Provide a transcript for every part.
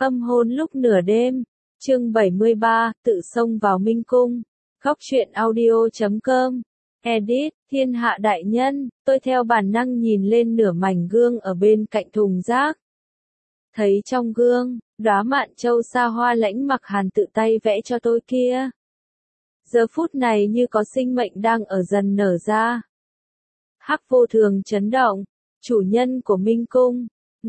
Âm hôn lúc nửa đêm, chương 73, tự xông vào Minh Cung. Góc truyện audio.com. Edit, thiên hạ đại nhân, tôi theo bản năng nhìn lên nửa mảnh gương ở bên cạnh thùng rác. Thấy trong gương, đóa mạn châu xa hoa lãnh mặc hàn tự tay vẽ cho tôi kia. Giờ phút này như có sinh mệnh đang ở dần nở ra. Hắc vô thường chấn động, chủ nhân của Minh Cung.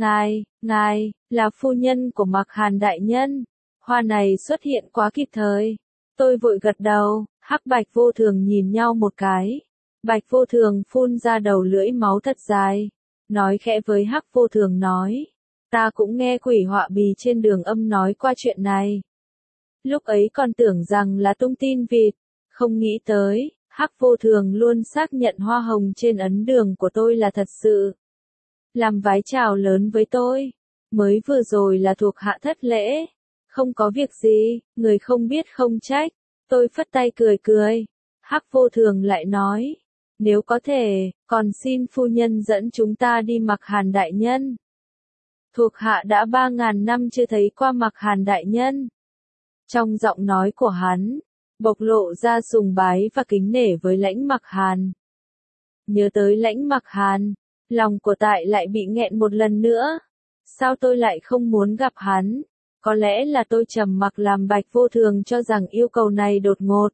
Ngài, là phu nhân của Mặc Hàn đại nhân. Hoa này xuất hiện quá kịp thời. Tôi vội gật đầu, Hắc Bạch vô thường nhìn nhau một cái. Bạch vô thường phun ra đầu lưỡi máu thật dài. Nói khẽ với Hắc vô thường nói. Ta cũng nghe quỷ họa bì trên đường âm nói qua chuyện này. Lúc ấy còn tưởng rằng là tung tin vịt. Không nghĩ tới, Hắc vô thường luôn xác nhận hoa hồng trên ấn đường của tôi là thật sự. Làm vái chào lớn với tôi. Mới vừa rồi là thuộc hạ thất lễ. Không có việc gì, người không biết không trách. Tôi phất tay cười. Hắc vô thường lại nói. Nếu có thể, còn xin phu nhân dẫn chúng ta đi Mặc Hàn đại nhân. Thuộc hạ đã 3.000 năm chưa thấy qua Mặc Hàn đại nhân. Trong giọng nói của hắn, bộc lộ ra sùng bái và kính nể với lãnh Mặc Hàn. Nhớ tới lãnh Mặc Hàn, lòng của tại lại bị nghẹn một lần nữa. Sao tôi lại không muốn gặp hắn? Có lẽ là tôi trầm mặc làm Bạch vô thường cho rằng yêu cầu này đột ngột.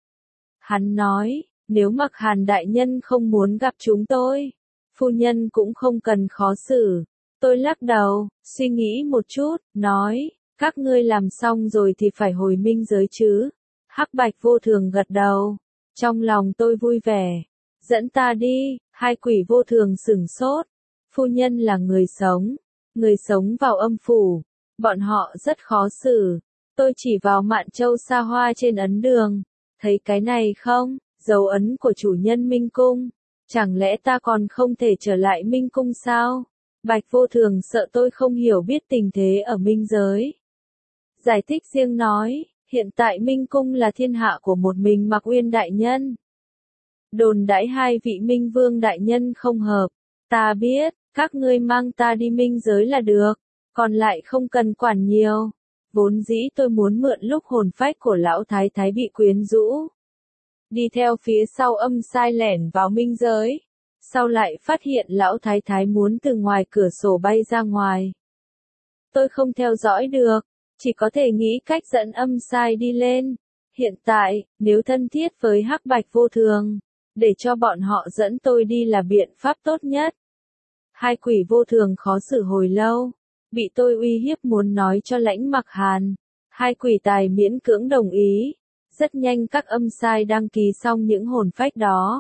Hắn nói, nếu Mặc Hàn đại nhân không muốn gặp chúng tôi, phu nhân cũng không cần khó xử. Tôi lắc đầu, suy nghĩ một chút, nói, các ngươi làm xong rồi thì phải hồi minh giới chứ. Hắc Bạch vô thường gật đầu. Trong lòng tôi vui vẻ. Dẫn ta đi, hai quỷ vô thường sửng sốt. Phu nhân là người sống vào âm phủ. Bọn họ rất khó xử. Tôi chỉ vào mạn châu xa hoa trên ấn đường. Thấy cái này không? Dấu ấn của chủ nhân Minh Cung. Chẳng lẽ ta còn không thể trở lại Minh Cung sao? Bạch vô thường sợ tôi không hiểu biết tình thế ở Minh giới. Giải thích riêng nói, hiện tại Minh Cung là thiên hạ của một mình Mặc Uyên đại nhân. Đồn đãi hai vị Minh Vương đại nhân không hợp. Ta biết, các ngươi mang ta đi Minh giới là được, còn lại không cần quản nhiều. Vốn dĩ tôi muốn mượn lúc hồn phách của lão thái thái bị quyến rũ. Đi theo phía sau âm sai lẻn vào Minh giới. Sau lại phát hiện lão thái thái muốn từ ngoài cửa sổ bay ra ngoài. Tôi không theo dõi được, chỉ có thể nghĩ cách dẫn âm sai đi lên. Hiện tại, nếu thân thiết với Hắc Bạch vô thường, để cho bọn họ dẫn tôi đi là biện pháp tốt nhất. Hai quỷ vô thường khó xử hồi lâu, bị tôi uy hiếp muốn nói cho lãnh Mặc Hàn. Hai quỷ tài miễn cưỡng đồng ý. Rất nhanh các âm sai đăng ký xong những hồn phách đó.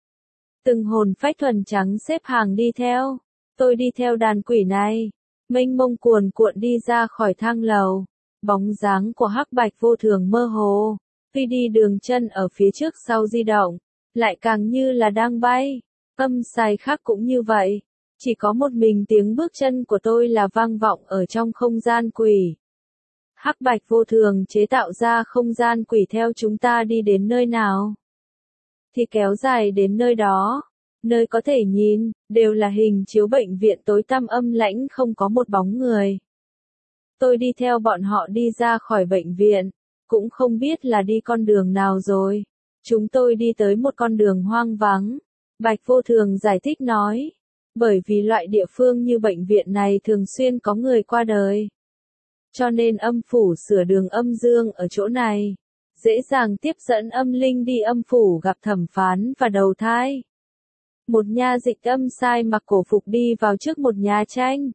Từng hồn phách thuần trắng xếp hàng đi theo. Tôi đi theo đàn quỷ này. Mênh mông cuồn cuộn đi ra khỏi thang lầu. Bóng dáng của Hắc Bạch vô thường mơ hồ. Tuy đi đường chân ở phía trước sau di động, lại càng như là đang bay. Âm sai khác cũng như vậy. Chỉ có một mình tiếng bước chân của tôi là vang vọng ở trong không gian quỷ. Hắc Bạch vô thường chế tạo ra không gian quỷ theo chúng ta đi đến nơi nào thì kéo dài đến nơi đó. Nơi có thể nhìn, đều là hình chiếu bệnh viện tối tăm âm lãnh không có một bóng người. Tôi đi theo bọn họ đi ra khỏi bệnh viện, cũng không biết là đi con đường nào rồi. Chúng tôi đi tới một con đường hoang vắng. Bạch vô thường giải thích nói, bởi vì loại địa phương như bệnh viện này thường xuyên có người qua đời. Cho nên âm phủ sửa đường âm dương ở chỗ này. Dễ dàng tiếp dẫn âm linh đi âm phủ gặp thẩm phán và đầu thai. Một nha dịch âm sai mặc cổ phục đi vào trước một nhà tranh.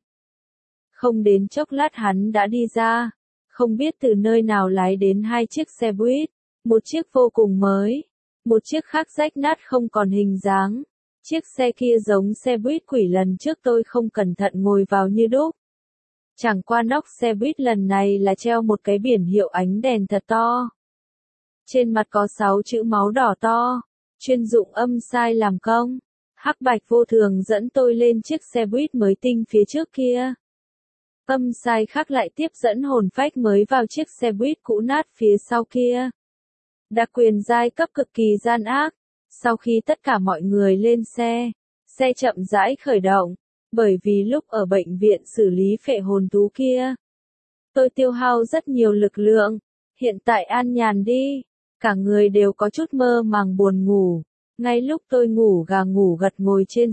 Không đến chốc lát hắn đã đi ra. Không biết từ nơi nào lái đến hai chiếc xe buýt. Một chiếc vô cùng mới. Một chiếc khác rách nát không còn hình dáng. Chiếc xe kia giống xe buýt quỷ lần trước tôi không cẩn thận ngồi vào như đúc. Chẳng qua nóc xe buýt lần này là treo một cái biển hiệu ánh đèn thật to. Trên mặt có 6 chữ máu đỏ to, chuyên dụng âm sai làm công. Hắc Bạch vô thường dẫn tôi lên chiếc xe buýt mới tinh phía trước kia. Âm sai khác lại tiếp dẫn hồn phách mới vào chiếc xe buýt cũ nát phía sau kia. Đặc quyền giai cấp cực kỳ gian ác. Sau khi tất cả mọi người lên xe, xe chậm rãi khởi động. Bởi vì lúc ở bệnh viện xử lý phệ hồn thú kia, Tôi tiêu hao rất nhiều lực lượng, hiện tại an nhàn đi, cả người đều có chút mơ màng buồn ngủ. Ngay lúc tôi ngủ gà ngủ gật ngồi trên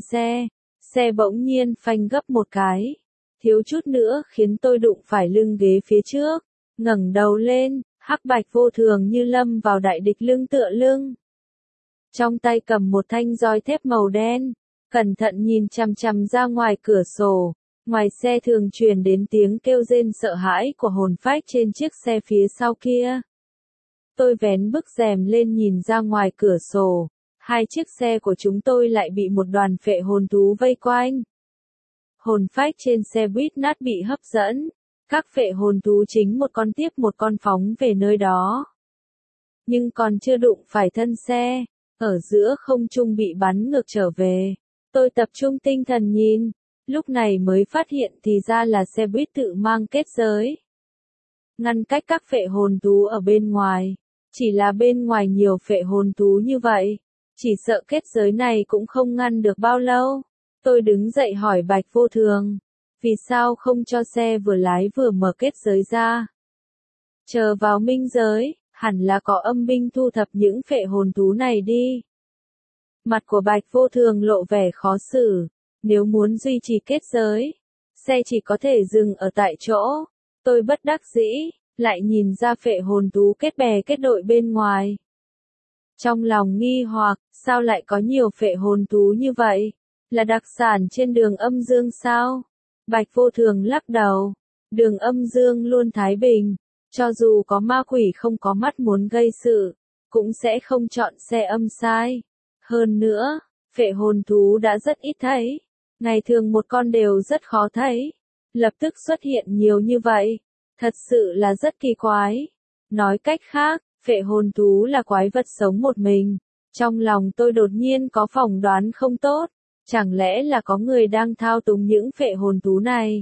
xe bỗng nhiên phanh gấp một cái, thiếu chút nữa khiến tôi đụng phải lưng ghế phía trước, ngẩng đầu lên, Hắc Bạch Vô Thường như lâm vào đại địch lưng tựa lưng. Trong tay cầm một thanh roi thép màu đen, cẩn thận nhìn chằm chằm ra ngoài cửa sổ, ngoài xe thường truyền đến tiếng kêu rên sợ hãi của hồn phách trên chiếc xe phía sau kia. Tôi vén bức rèm lên nhìn ra ngoài cửa sổ, hai chiếc xe của chúng tôi lại bị một đoàn phệ hồn thú vây quanh. Hồn phách trên xe buýt nát bị hấp dẫn, các phệ hồn thú chính một con tiếp một con phóng về nơi đó. Nhưng còn chưa đụng phải thân xe, ở giữa không trung bị bắn ngược trở về. Tôi tập trung tinh thần nhìn, lúc này mới phát hiện thì ra là xe buýt tự mang kết giới. Ngăn cách các phệ hồn thú ở bên ngoài, chỉ là bên ngoài nhiều phệ hồn thú như vậy, chỉ sợ kết giới này cũng không ngăn được bao lâu. Tôi đứng dậy hỏi Bạch Vô Thường, vì sao không cho xe vừa lái vừa mở kết giới ra? Chờ vào minh giới, hẳn là có âm binh thu thập những phệ hồn thú này đi. Mặt của Bạch Vô Thường lộ vẻ khó xử, nếu muốn duy trì kết giới, xe chỉ có thể dừng ở tại chỗ. Tôi bất đắc dĩ, lại nhìn ra phệ hồn thú kết bè kết đội bên ngoài. Trong lòng nghi hoặc, sao lại có nhiều phệ hồn thú như vậy? Là đặc sản trên đường âm dương sao? Bạch Vô Thường lắc đầu, đường âm dương luôn thái bình, cho dù có ma quỷ không có mắt muốn gây sự, cũng sẽ không chọn xe âm sai. Hơn nữa, phệ hồn thú đã rất ít thấy, ngày thường một con đều rất khó thấy, lập tức xuất hiện nhiều như vậy, thật sự là rất kỳ quái. Nói cách khác, phệ hồn thú là quái vật sống một mình. Trong lòng tôi đột nhiên có phỏng đoán không tốt, chẳng lẽ là có người đang thao túng những phệ hồn thú này?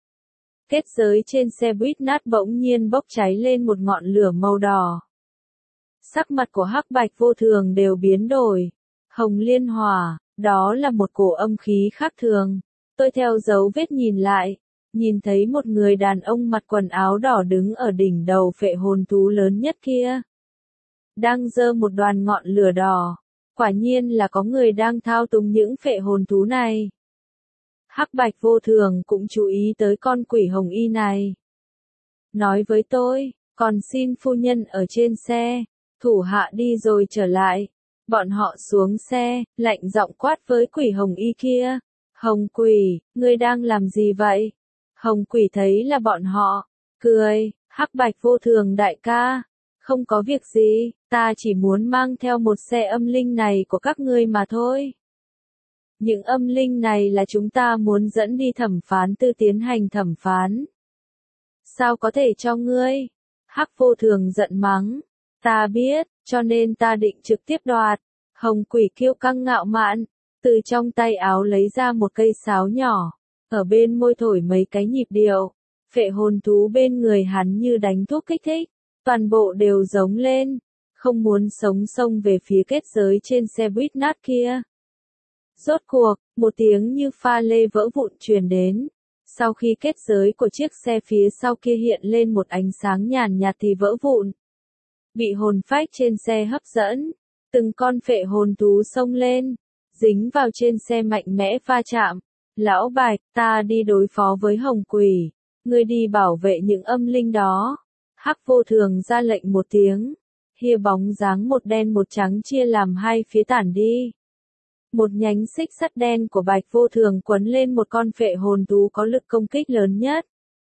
Kết giới trên xe buýt nát bỗng nhiên bốc cháy lên một ngọn lửa màu đỏ. Sắc mặt của Hắc Bạch Vô Thường đều biến đổi. Hồng liên hỏa, đó là một cổ âm khí khác thường. Tôi theo dấu vết nhìn lại, nhìn thấy một người đàn ông mặc quần áo đỏ đứng ở đỉnh đầu phệ hồn thú lớn nhất kia. Đang giơ một đoàn ngọn lửa đỏ. Quả nhiên là có người đang thao túng những phệ hồn thú này. Hắc Bạch Vô Thường cũng chú ý tới con quỷ hồng y này. Nói với tôi, còn xin phu nhân ở trên xe, thủ hạ đi rồi trở lại. Bọn họ xuống xe, lạnh giọng quát với quỷ hồng y kia. Hồng quỷ, ngươi đang làm gì vậy? Hồng quỷ thấy là bọn họ, cười, Hắc Bạch Vô Thường đại ca. Không có việc gì, ta chỉ muốn mang theo một xe âm linh này của các ngươi mà thôi. Những âm linh này là chúng ta muốn dẫn đi thẩm phán tư tiến hành thẩm phán. Sao có thể cho ngươi? Hắc Vô Thường giận mắng. Ta biết, cho nên ta định trực tiếp đoạt. Hồng quỷ kiêu căng ngạo mạn, từ trong tay áo lấy ra một cây sáo nhỏ, ở bên môi thổi mấy cái nhịp điệu. Phệ hồn thú bên người hắn như đánh thuốc kích thích, toàn bộ đều giống lên, không muốn sống xông về phía kết giới trên xe buýt nát kia. Rốt cuộc, một tiếng như pha lê vỡ vụn truyền đến. Sau khi kết giới của chiếc xe phía sau kia hiện lên một ánh sáng nhàn nhạt thì vỡ vụn. Bị hồn phách trên xe hấp dẫn, từng con phệ hồn thú xông lên, dính vào trên xe mạnh mẽ va chạm. Lão Bạch, ta đi đối phó với Hồng Quỷ, ngươi đi bảo vệ những âm linh đó. Hắc Vô Thường ra lệnh một tiếng, hia bóng dáng một đen một trắng chia làm hai phía tản đi. Một nhánh xích sắt đen của Bạch Vô Thường quấn lên một con phệ hồn thú có lực công kích lớn nhất.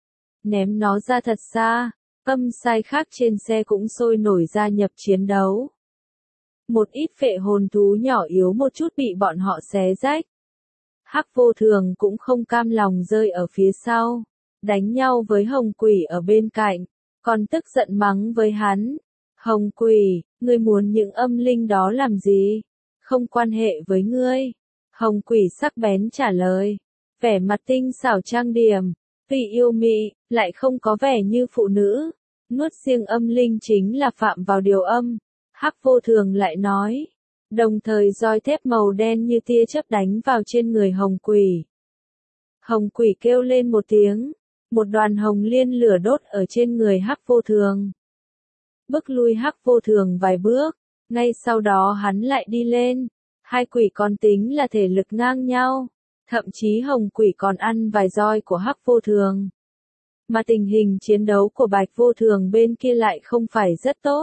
Ném nó ra thật xa, âm sai khác trên xe cũng sôi nổi gia nhập chiến đấu. Một ít phệ hồn thú nhỏ yếu một chút bị bọn họ xé rách. Hắc Vô Thường cũng không cam lòng rơi ở phía sau, đánh nhau với Hồng Quỷ ở bên cạnh, còn tức giận mắng với hắn. Hồng Quỷ, ngươi muốn những âm linh đó làm gì? Không quan hệ với ngươi. Hồng Quỷ sắc bén trả lời, vẻ mặt tinh xảo trang điểm, tuy yêu mị, lại không có vẻ như phụ nữ. Nuốt riêng âm linh chính là phạm vào điều âm. Hắc Vô Thường lại nói, đồng thời roi thép màu đen như tia chớp đánh vào trên người Hồng Quỷ. Hồng Quỷ kêu lên một tiếng, Một đoàn hồng liên lửa đốt ở trên người Hắc Vô Thường. Bước lui Hắc Vô Thường vài bước, ngay sau đó hắn lại đi lên. Hai quỷ còn tính là thể lực ngang nhau, thậm chí hồng quỷ còn ăn vài roi của Hắc Vô Thường. Mà tình hình chiến đấu của Bạch Vô Thường bên kia lại không phải rất tốt.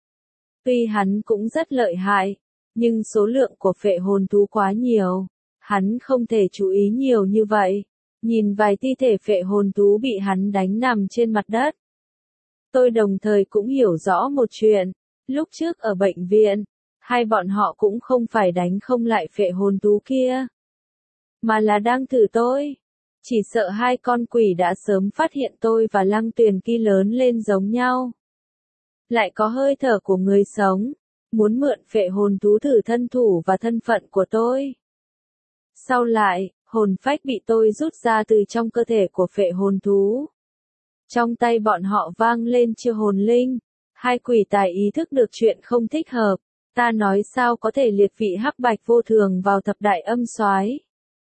Tuy hắn cũng rất lợi hại, nhưng số lượng của phệ hồn thú quá nhiều, hắn không thể chú ý nhiều như vậy. Nhìn vài thi thể phệ hồn thú bị hắn đánh nằm trên mặt đất. Tôi đồng thời cũng hiểu rõ một chuyện, lúc trước ở bệnh viện, hai bọn họ cũng không phải đánh không lại phệ hồn thú kia, mà là đang thử tôi. Chỉ sợ hai con quỷ đã sớm phát hiện tôi và Lăng Tuyền Kỳ lớn lên giống nhau. Lại có hơi thở của người sống, muốn mượn phệ hồn thú thử thân thủ và thân phận của tôi. Sau lại, hồn phách bị tôi rút ra từ trong cơ thể của phệ hồn thú. Trong tay bọn họ vang lên chiêu hồn linh, hai quỷ tài ý thức được chuyện không thích hợp, ta nói sao có thể liệt vị Hắc Bạch Vô Thường vào thập đại âm soái?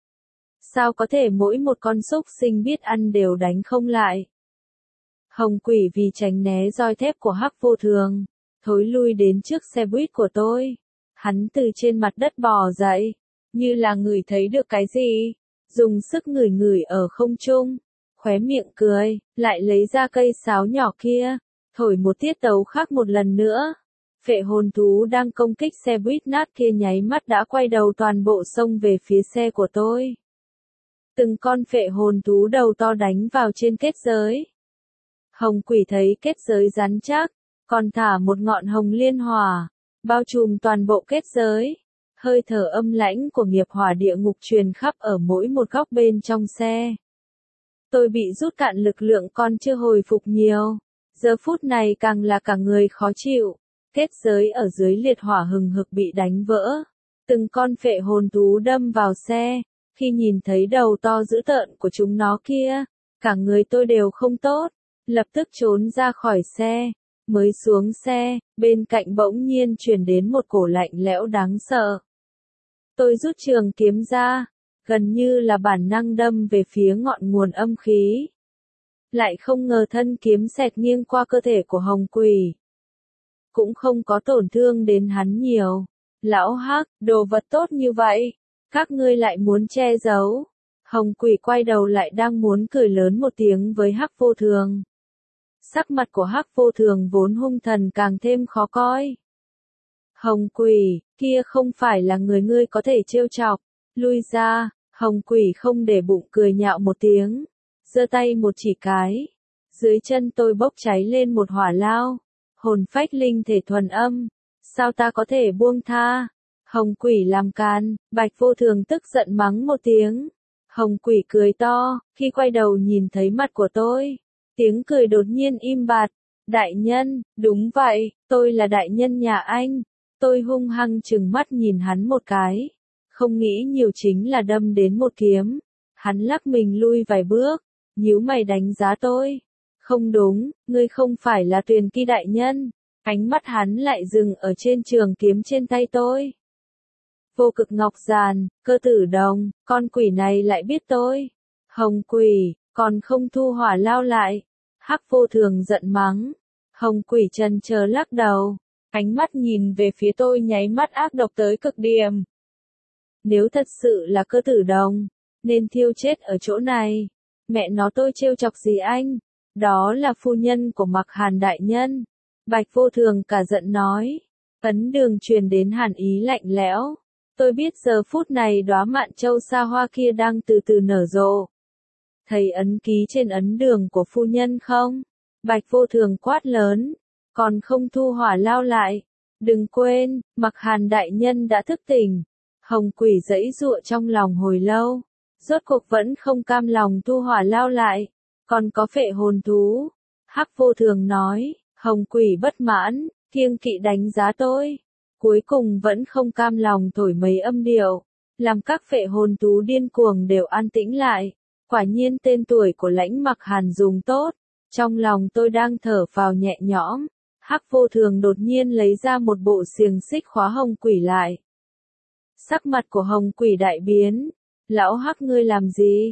Sao có thể mỗi một con súc sinh biết ăn đều đánh không lại? Hồng quỷ vì tránh né roi thép của Hắc Vô Thường, thối lui đến trước xe buýt của tôi. Hắn từ trên mặt đất bò dậy, như là ngửi thấy được cái gì, dùng sức ngửi ngửi ở không trung, khóe miệng cười, lại lấy ra cây sáo nhỏ kia, thổi một tiết tấu khác một lần nữa. Phệ hồn thú đang công kích xe buýt nát kia nháy mắt đã quay đầu toàn bộ xông về phía xe của tôi. Từng con phệ hồn thú đầu to đánh vào trên kết giới. Hồng quỷ thấy kết giới rắn chắc, còn thả một ngọn hồng liên hỏa, bao trùm toàn bộ kết giới. Hơi thở âm lãnh của nghiệp hỏa địa ngục truyền khắp ở mỗi một góc bên trong xe. Tôi bị rút cạn lực lượng còn chưa hồi phục nhiều. Giờ phút này càng là cả người khó chịu. Kết giới ở dưới liệt hỏa hừng hực bị đánh vỡ. Từng con phệ hồn thú đâm vào xe. Khi nhìn thấy đầu to dữ tợn của chúng nó kia, cả người tôi đều không tốt. Lập tức trốn ra khỏi xe. Mới xuống xe, bên cạnh bỗng nhiên truyền đến một cổ lạnh lẽo đáng sợ. Tôi rút trường kiếm ra, gần như là bản năng đâm về phía ngọn nguồn âm khí. Lại không ngờ thân kiếm xẹt nghiêng qua cơ thể của hồng quỷ. Cũng không có tổn thương đến hắn nhiều. Lão Hắc, đồ vật tốt như vậy, các ngươi lại muốn che giấu. Hồng quỷ quay đầu lại đang muốn cười lớn một tiếng với Hắc Vô Thường. Sắc mặt của Hắc Vô Thường vốn hung thần càng thêm khó coi. Hồng quỷ, kia không phải là người ngươi có thể trêu chọc. Lui ra, hồng quỷ không để bụng cười nhạo một tiếng. Giơ tay một chỉ cái. Dưới chân tôi bốc cháy lên một hỏa lao. Hồn phách linh thể thuần âm. Sao ta có thể buông tha? Hồng quỷ làm càn, Bạch Vô Thường tức giận mắng một tiếng. Hồng quỷ cười to, khi quay đầu nhìn thấy mặt của tôi. Tiếng cười đột nhiên im bặt. Đại nhân, đúng vậy, tôi là đại nhân nhà anh. Tôi hung hăng trừng mắt nhìn hắn một cái. Không nghĩ nhiều chính là đâm đến một kiếm. Hắn lắc mình lui vài bước. Nhíu mày đánh giá tôi. Không đúng, ngươi không phải là Tuyền Kỳ đại nhân. Ánh mắt hắn lại dừng ở trên trường kiếm trên tay tôi. Vô Cực Ngọc Giàn, Cơ Tử Đồng, con quỷ này lại biết tôi. Hồng quỷ, còn không thu hỏa lao lại. Hắc Vô Thường giận mắng. Hồng quỷ chần chờ lắc đầu. Ánh mắt nhìn về phía tôi nháy mắt ác độc tới cực điểm. Nếu thật sự là Cơ Tử Đồng, nên thiêu chết ở chỗ này. Mẹ nó tôi trêu chọc gì anh? Đó là phu nhân của Mặc Hàn đại nhân. Bạch Vô Thường cả giận nói. Ấn đường truyền đến hàn ý lạnh lẽo. Tôi biết giờ phút này đóa mạn châu xa hoa kia đang từ từ nở rộ. Thấy ấn ký trên ấn đường của phu nhân không? Bạch Vô Thường quát lớn. Còn không thu hỏa lao lại. Đừng quên, Mặc Hàn đại nhân đã thức tỉnh. Hồng quỷ giãy giụa trong lòng hồi lâu. Rốt cuộc vẫn không cam lòng thu hỏa lao lại. Còn có phệ hồn thú. Hắc Vô Thường nói, hồng quỷ bất mãn, kiêng kỵ đánh giá tôi. Cuối cùng vẫn không cam lòng thổi mấy âm điệu. Làm các phệ hồn thú điên cuồng đều an tĩnh lại. Quả nhiên tên tuổi của Lãnh Mặc Hàn dùng tốt. Trong lòng tôi đang thở phào nhẹ nhõm. Hắc Vô Thường đột nhiên lấy ra một bộ xiềng xích khóa hồng quỷ lại. Sắc mặt của hồng quỷ đại biến. Lão Hắc ngươi làm gì?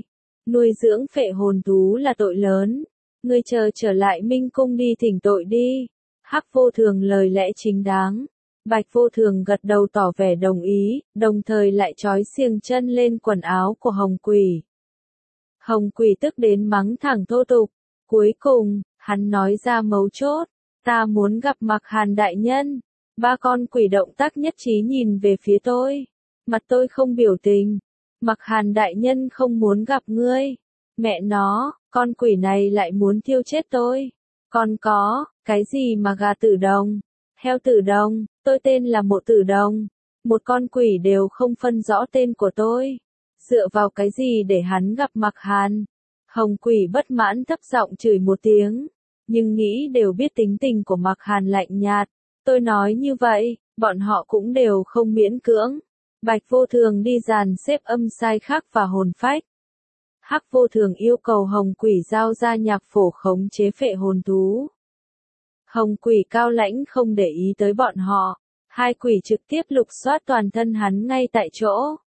Nuôi dưỡng phệ hồn thú là tội lớn. Ngươi chờ trở lại Minh Cung đi thỉnh tội đi. Hắc Vô Thường lời lẽ chính đáng. Bạch Vô Thường gật đầu tỏ vẻ đồng ý, đồng thời lại trói xiềng chân lên quần áo của Hồng Quỷ. Hồng Quỷ tức đến mắng thẳng thô tục. Cuối cùng, hắn nói ra mấu chốt. Ta muốn gặp Mặc Hàn đại nhân. Ba con quỷ động tác nhất trí nhìn về phía tôi. Mặt tôi không biểu tình. Mặc Hàn đại nhân không muốn gặp ngươi. Mẹ nó, con quỷ này lại muốn thiêu chết tôi. Còn có, cái gì mà gà tử đồng, heo tử đồng, tôi tên là Mộ Tử Đồng. Một con quỷ đều không phân rõ tên của tôi. Dựa vào cái gì để hắn gặp Mặc Hàn? Hồng Quỷ bất mãn thấp giọng chửi một tiếng. Nhưng nghĩ đều biết tính tình của Mặc Hàn lạnh nhạt. Tôi nói như vậy, bọn họ cũng đều không miễn cưỡng. Bạch Vô Thường đi dàn xếp âm sai khác và hồn phách. Hắc Vô Thường yêu cầu Hồng Quỷ giao ra nhạc phổ khống chế phệ hồn thú. Hồng Quỷ cao lãnh không để ý tới bọn họ. Hai quỷ trực tiếp lục soát toàn thân hắn ngay tại chỗ.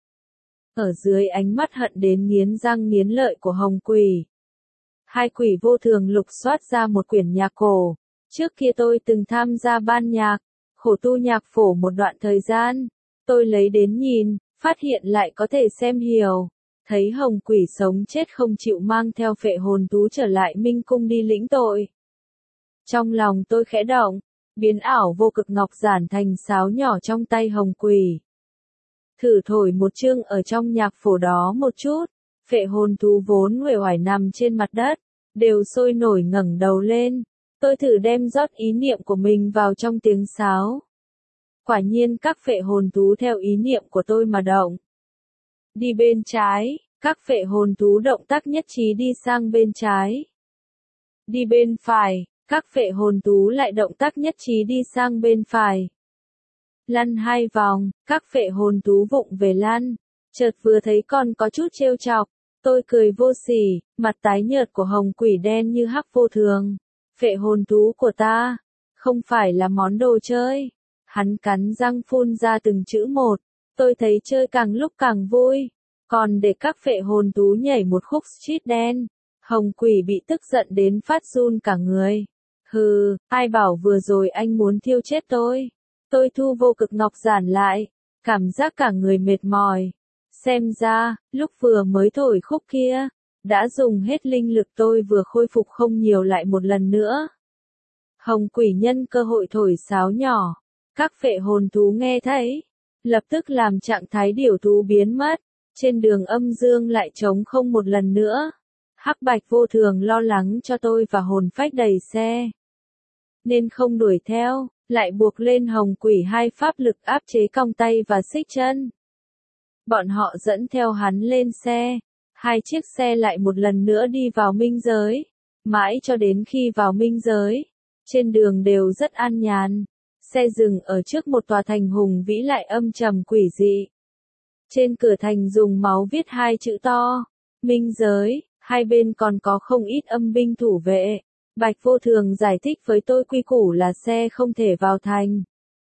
Ở dưới ánh mắt hận đến nghiến răng nghiến lợi của Hồng Quỷ. Hai quỷ Vô Thường lục soát ra một quyển nhạc cổ. Trước kia tôi từng tham gia ban nhạc, khổ tu nhạc phổ một đoạn thời gian. Tôi lấy đến nhìn, phát hiện lại có thể xem hiểu. Thấy Hồng Quỷ sống chết không chịu mang theo phệ hồn thú trở lại Minh Cung đi lĩnh tội. Trong lòng tôi khẽ động, biến ảo vô cực ngọc giản thành sáo nhỏ trong tay Hồng Quỷ. Thử thổi một chương ở trong nhạc phổ đó một chút, phệ hồn thú vốn uể oải nằm trên mặt đất, đều sôi nổi ngẩng đầu lên. Tôi thử đem rót ý niệm của mình vào trong tiếng sáo. Quả nhiên các phệ hồn thú theo ý niệm của tôi mà động. Đi bên trái, các phệ hồn thú động tác nhất trí đi sang bên trái. Đi bên phải, các phệ hồn thú lại động tác nhất trí đi sang bên phải. Lăn hai vòng, các phệ hồn thú vụng về lăn. Chợt vừa thấy con có chút trêu chọc, tôi cười vô sỉ, mặt tái nhợt của Hồng Quỷ đen như Hắc Vô Thường. Phệ hồn thú của ta, không phải là món đồ chơi. Hắn cắn răng phun ra từng chữ một. Tôi thấy chơi càng lúc càng vui. Còn để các phệ hồn thú nhảy một khúc street đen. Hồng Quỷ bị tức giận đến phát run cả người. Hừ, ai bảo vừa rồi anh muốn thiêu chết tôi. Tôi thu vô cực ngọc giản lại. Cảm giác cả người mệt mỏi. Xem ra, lúc vừa mới thổi khúc kia, đã dùng hết linh lực tôi vừa khôi phục không nhiều lại một lần nữa. Hồng Quỷ nhân cơ hội thổi sáo nhỏ. Các phệ hồn thú nghe thấy, lập tức làm trạng thái điểu thú biến mất. Trên đường âm dương lại trống không một lần nữa. Hắc Bạch Vô Thường lo lắng cho tôi và hồn phách đầy xe. Nên không đuổi theo, lại buộc lên Hồng Quỷ hai pháp lực áp chế cong tay và xích chân. Bọn họ dẫn theo hắn lên xe. Hai chiếc xe lại một lần nữa đi vào minh giới. Mãi cho đến khi vào minh giới. Trên đường đều rất an nhàn. Xe dừng ở trước một tòa thành hùng vĩ lại âm trầm quỷ dị. Trên cửa thành dùng máu viết hai chữ to. Minh giới, hai bên còn có không ít âm binh thủ vệ. Bạch Vô Thường giải thích với tôi quy củ là xe không thể vào thành.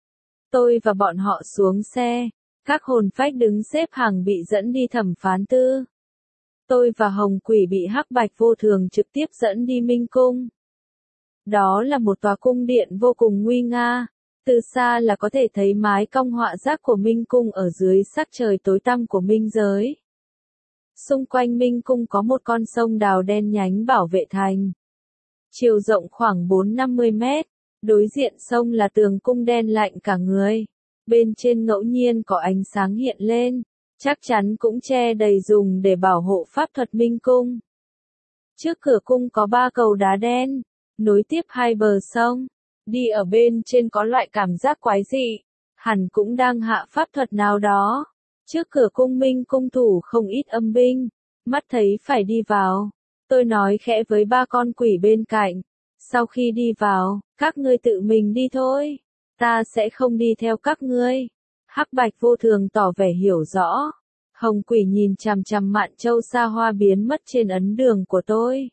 Tôi và bọn họ xuống xe. Các hồn phách đứng xếp hàng bị dẫn đi thẩm phán tư. Tôi và Hồng Quỷ bị Hắc Bạch Vô Thường trực tiếp dẫn đi Minh Cung. Đó là một tòa cung điện vô cùng nguy nga. Từ xa là có thể thấy mái cong họa giác của Minh Cung ở dưới sắc trời tối tăm của minh giới. Xung quanh Minh Cung có một con sông đào đen nhánh bảo vệ thành. Chiều rộng khoảng 4-50 mét. Đối diện sông là tường cung đen lạnh cả người. Bên trên ngẫu nhiên có ánh sáng hiện lên. Chắc chắn cũng che đầy dùng để bảo hộ pháp thuật Minh Cung. Trước cửa cung có 3 cầu đá đen, nối tiếp hai bờ sông. Đi ở bên trên có loại cảm giác quái dị, hẳn cũng đang hạ pháp thuật nào đó. Trước cửa cung Minh Cung thủ không ít âm binh, mắt thấy phải đi vào. Tôi nói khẽ với 3 con quỷ bên cạnh, sau khi đi vào, các ngươi tự mình đi thôi, ta sẽ không đi theo các ngươi. Hắc Bạch Vô Thường tỏ vẻ hiểu rõ. Hồng Quỷ nhìn chằm chằm Mạn Châu xa hoa biến mất trên ấn đường của tôi.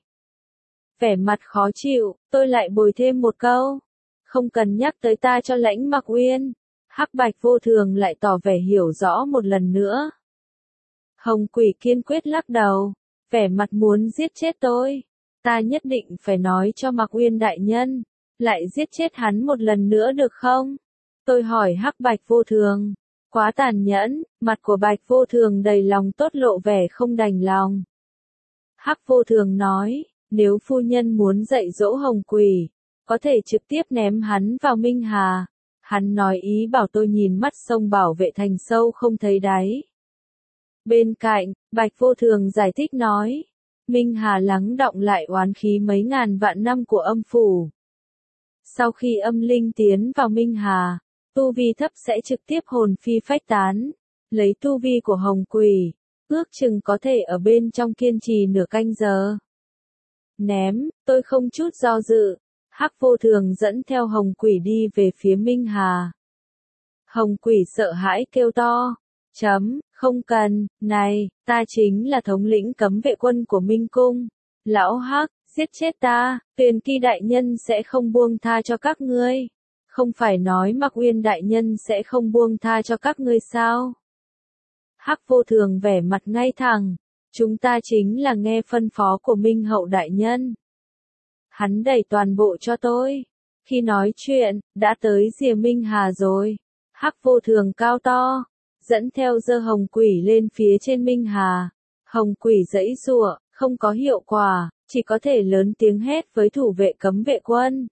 Vẻ mặt khó chịu, tôi lại bồi thêm một câu. Không cần nhắc tới ta cho Lãnh Mặc Uyên. Hắc Bạch Vô Thường lại tỏ vẻ hiểu rõ một lần nữa. Hồng Quỷ kiên quyết lắc đầu. vẻ mặt muốn giết chết tôi. Ta nhất định phải nói cho Mạc Uyên đại nhân, lại giết chết hắn một lần nữa được không? Tôi hỏi Hắc Bạch Vô Thường. Quá tàn nhẫn, mặt của Bạch Vô Thường đầy lòng tốt lộ vẻ không đành lòng. Hắc Vô Thường nói, nếu phu nhân muốn dạy dỗ Hồng Quỷ, có thể trực tiếp ném hắn vào Minh Hà. Hắn nói ý bảo tôi nhìn mắt sông Bảo Vệ Thành sâu không thấy đáy. Bên cạnh, Bạch Vô Thường giải thích nói, Minh Hà lắng đọng lại oán khí mấy ngàn vạn năm của âm phủ. Sau khi âm linh tiến vào Minh Hà, tu vi thấp sẽ trực tiếp hồn phi phách tán, lấy tu vi của Hồng Quỷ, ước chừng có thể ở bên trong kiên trì nửa canh giờ. Ném, tôi không chút do dự, Hắc Vô Thường dẫn theo Hồng Quỷ đi về phía Minh Hà. Hồng Quỷ sợ hãi kêu to, không cần, này, ta chính là thống lĩnh cấm vệ quân của Minh Cung. Lão Hắc, giết chết ta, Tuyền Kỳ đại nhân sẽ không buông tha cho các ngươi. Không phải nói Mạc Uyên đại nhân sẽ không buông tha cho các ngươi sao? Hắc Vô Thường vẻ mặt ngay thẳng, chúng ta chính là nghe phân phó của Minh Hậu đại nhân. Hắn đẩy toàn bộ cho tôi. Khi nói chuyện, đã tới rìa Minh Hà rồi. Hắc Vô Thường cao to, dẫn theo giơ Hồng Quỷ lên phía trên Minh Hà. Hồng Quỷ giãy giụa, không có hiệu quả, chỉ có thể lớn tiếng hét với thủ vệ cấm vệ quân.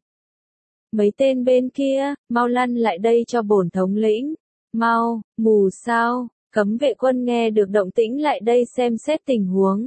Mấy tên bên kia, mau lăn lại đây cho bổn thống lĩnh. Mau, mù sao, cấm vệ quân nghe được động tĩnh lại đây xem xét tình huống.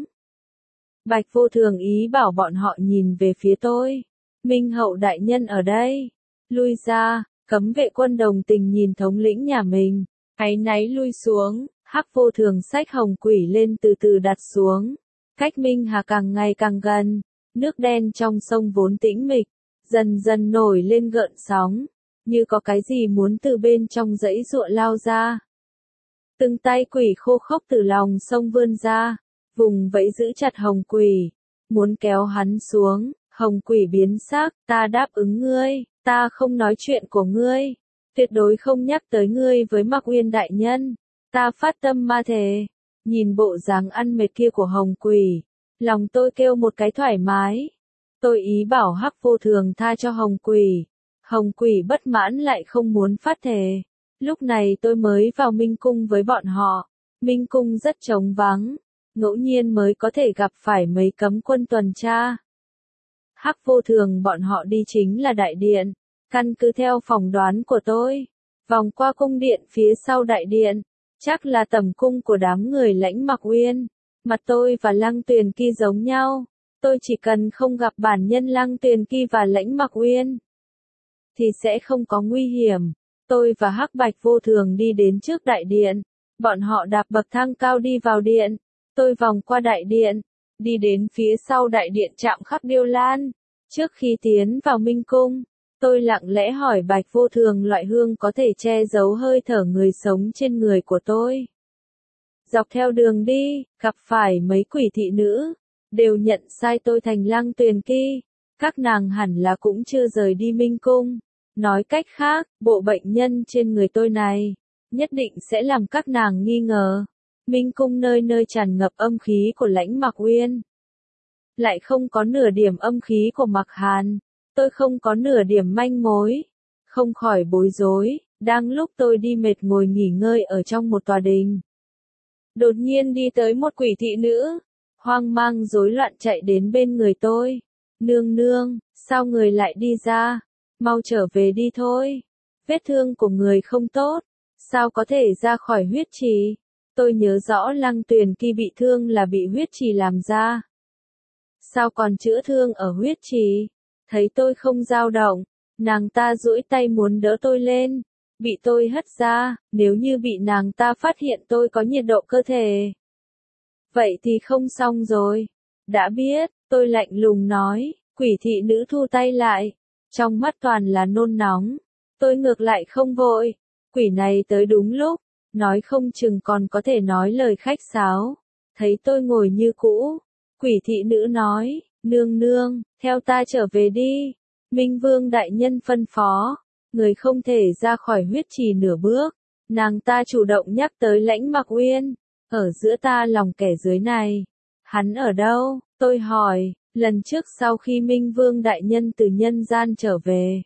Bạch Vô Thường ý bảo bọn họ nhìn về phía tôi. Minh Hậu đại nhân ở đây. Lui ra, cấm vệ quân đồng tình nhìn thống lĩnh nhà mình. Áy náy lui xuống, Hắc Vô Thường xách Hồng Quỷ lên từ từ đặt xuống. Cách Minh Hà càng ngày càng gần, nước đen trong sông vốn tĩnh mịch, dần dần nổi lên gợn sóng, như có cái gì muốn từ bên trong giãy giụa lao ra. Từng tay quỷ khô khốc từ lòng sông vươn ra, vùng vẫy giữ chặt Hồng Quỷ, muốn kéo hắn xuống. Hồng Quỷ biến sắc, ta đáp ứng ngươi, ta không nói chuyện của ngươi, tuyệt đối không nhắc tới ngươi với Mạc Uyên đại nhân, ta phát tâm ma thề. Nhìn bộ dáng ăn mệt kia của Hồng Quỷ, lòng tôi kêu một cái thoải mái. Tôi ý bảo Hắc Vô Thường tha cho Hồng Quỷ. Hồng Quỷ bất mãn lại không muốn phát thề. Lúc này tôi mới vào Minh Cung với bọn họ. Minh Cung rất trống vắng, ngẫu nhiên mới có thể gặp phải mấy cấm quân tuần tra. Hắc Vô Thường bọn họ đi chính là đại điện. Căn cứ theo phỏng đoán của tôi, vòng qua cung điện phía sau đại điện, chắc là tẩm cung của đám người lãnh Mạc Uyên. Mặt tôi và Lăng Tuyền Kỳ giống nhau. Tôi chỉ cần không gặp bản nhân Lăng Tuyền Kỳ và lãnh Mạc Uyên, thì sẽ không có nguy hiểm. Tôi và Hắc Bạch Vô Thường đi đến trước đại điện. Bọn họ đạp bậc thang cao đi vào điện. Tôi vòng qua đại điện, đi đến phía sau đại điện chạm khắc điêu lan. Trước khi tiến vào Minh Cung, tôi lặng lẽ hỏi Bạch Vô Thường loại hương có thể che giấu hơi thở người sống trên người của tôi. Dọc theo đường đi, gặp phải mấy quỷ thị nữ, đều nhận sai tôi thành Lăng Tuyền Kỳ. Các nàng hẳn là cũng chưa rời đi Minh Cung. Nói cách khác, bộ bệnh nhân trên người tôi này, nhất định sẽ làm các nàng nghi ngờ. Minh Cung nơi nơi tràn ngập âm khí của lãnh Mạc Uyên, lại không có nửa điểm âm khí của Mạc Hàn. Tôi không có nửa điểm manh mối, không khỏi bối rối. Đang lúc tôi đi mệt ngồi nghỉ ngơi ở trong một tòa đình, đột nhiên đi tới một quỷ thị nữ, hoang mang rối loạn chạy đến bên người tôi. Nương nương, sao người lại đi ra? Mau trở về đi thôi. Vết thương của người không tốt, sao có thể ra khỏi huyết trì? Tôi nhớ rõ Lăng Tuyền Kỳ bị thương là bị huyết trì làm ra. Sao còn chữa thương ở huyết trì? Thấy tôi không dao động, nàng ta duỗi tay muốn đỡ tôi lên, bị tôi hất ra. Nếu như bị nàng ta phát hiện tôi có nhiệt độ cơ thể, vậy thì không xong rồi. Đã biết, tôi lạnh lùng nói. Quỷ thị nữ thu tay lại, trong mắt toàn là nôn nóng. Tôi ngược lại không vội. Quỷ này tới đúng lúc, nói không chừng còn có thể nói lời khách sáo. Thấy tôi ngồi như cũ, quỷ thị nữ nói, nương nương, theo ta trở về đi. Minh Vương đại nhân phân phó, người không thể ra khỏi huyết trì nửa bước. Nàng ta chủ động nhắc tới lãnh Mạc Uyên, ở giữa ta lòng kẻ dưới này, Hắn ở đâu? Tôi hỏi, lần trước sau khi Minh Vương đại nhân từ nhân gian trở về.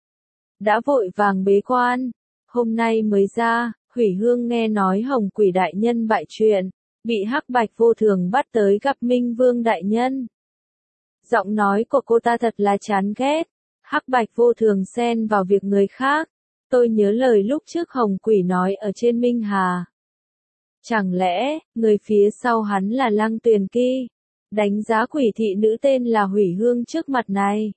Đã vội vàng bế quan, hôm nay mới ra, Hủy Hương nghe nói Hồng Quỷ đại nhân bại chuyện, bị Hắc Bạch Vô Thường bắt tới gặp Minh Vương đại nhân. Giọng nói của cô ta thật là chán ghét, Hắc Bạch Vô Thường xen vào việc người khác. Tôi nhớ lời lúc trước Hồng Quỷ nói ở trên Minh Hà. Chẳng lẽ, người phía sau hắn là Lăng Tuyền Kỳ, đánh giá quỷ thị nữ tên là Hủy Hương trước mặt này.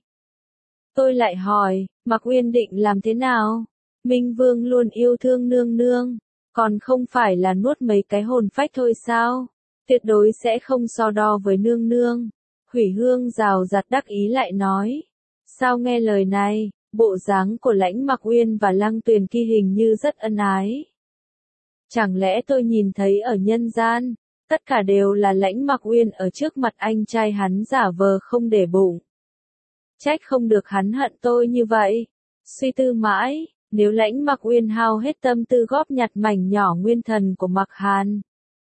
Tôi lại hỏi, Mạc Uyên định làm thế nào? Minh Vương luôn yêu thương nương nương, còn không phải là nuốt mấy cái hồn phách thôi sao? Tuyệt đối sẽ không so đo với nương nương. Hủy Hương rào rạt đắc ý lại nói. Sao nghe lời này, bộ dáng của Lãnh Mạc Uyên và Lăng Tuyền Kỳ hình như rất ân ái. Chẳng lẽ tôi nhìn thấy ở nhân gian, tất cả đều là Lãnh Mạc Uyên ở trước mặt anh trai hắn giả vờ không để bụng. Trách không được hắn hận tôi như vậy. Suy tư mãi, nếu Lãnh Mạc Uyên hao hết tâm tư góp nhặt mảnh nhỏ nguyên thần của Mạc Hàn,